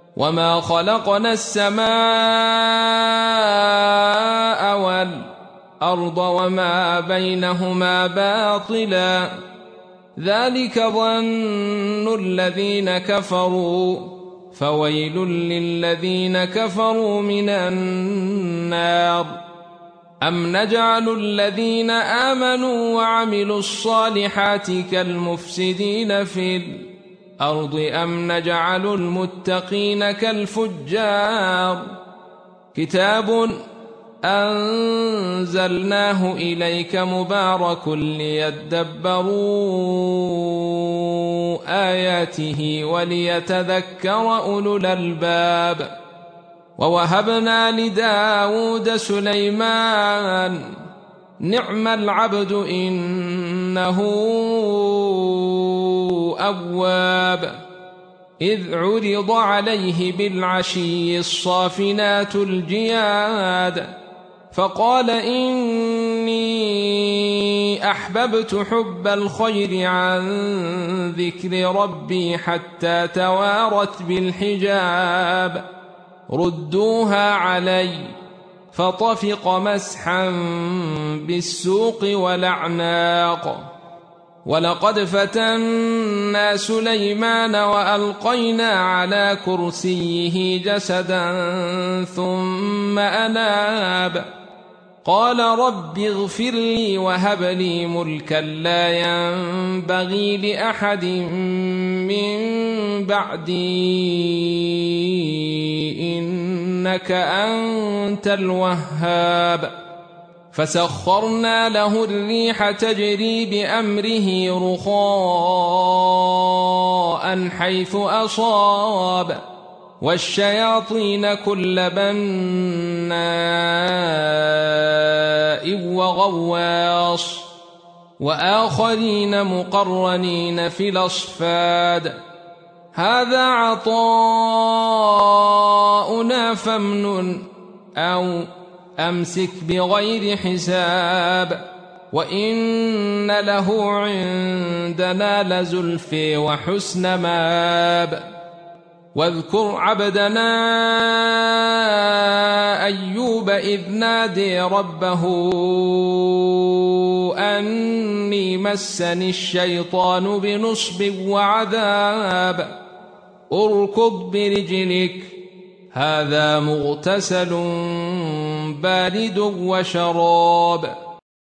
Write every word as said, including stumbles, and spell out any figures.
وما خلقنا السماء والأرض وما بينهما باطلا ذلك ظن الذين كفروا فويل للذين كفروا من النار. أم نجعل الذين آمنوا وعملوا الصالحات كالمفسدين في الأرض أم نجعل المتقين كالفجار. كتاب أنزلناه إليك مبارك ليدبروا آياته وليتذكر أولو الألباب. ووهبنا لداود سليمان نعم العبد إنه أواب. إذ عرض عليه بالعشي الصافنات الجياد فقال إني أحببت حب الخير عن ذكر ربي حتى توارت بالحجاب. ردوها علي فطفق مسحا بالسوق والأعناق. ولقد فتنا سليمان وألقينا على كرسيه جسدا ثم أناب قال رب اغفر لي وهب لي ملكا لا ينبغي لأحد من بعدي إنك أنت الوهاب. فسخرنا له الريح تجري بأمره رخاء حيث أصاب والشياطين كل بناء وغواص وآخرين مقرنين في الأصفاد. هذا عطاؤنا فامنن أو أمسك بغير حساب وإن له عندنا لزلفى وحسن ماب. واذكر عبدنا أيوب إذ نادي ربه أني مسني الشيطان بنصب وعذاب. اركض برجلك هذا مغتسل بارد وشراب.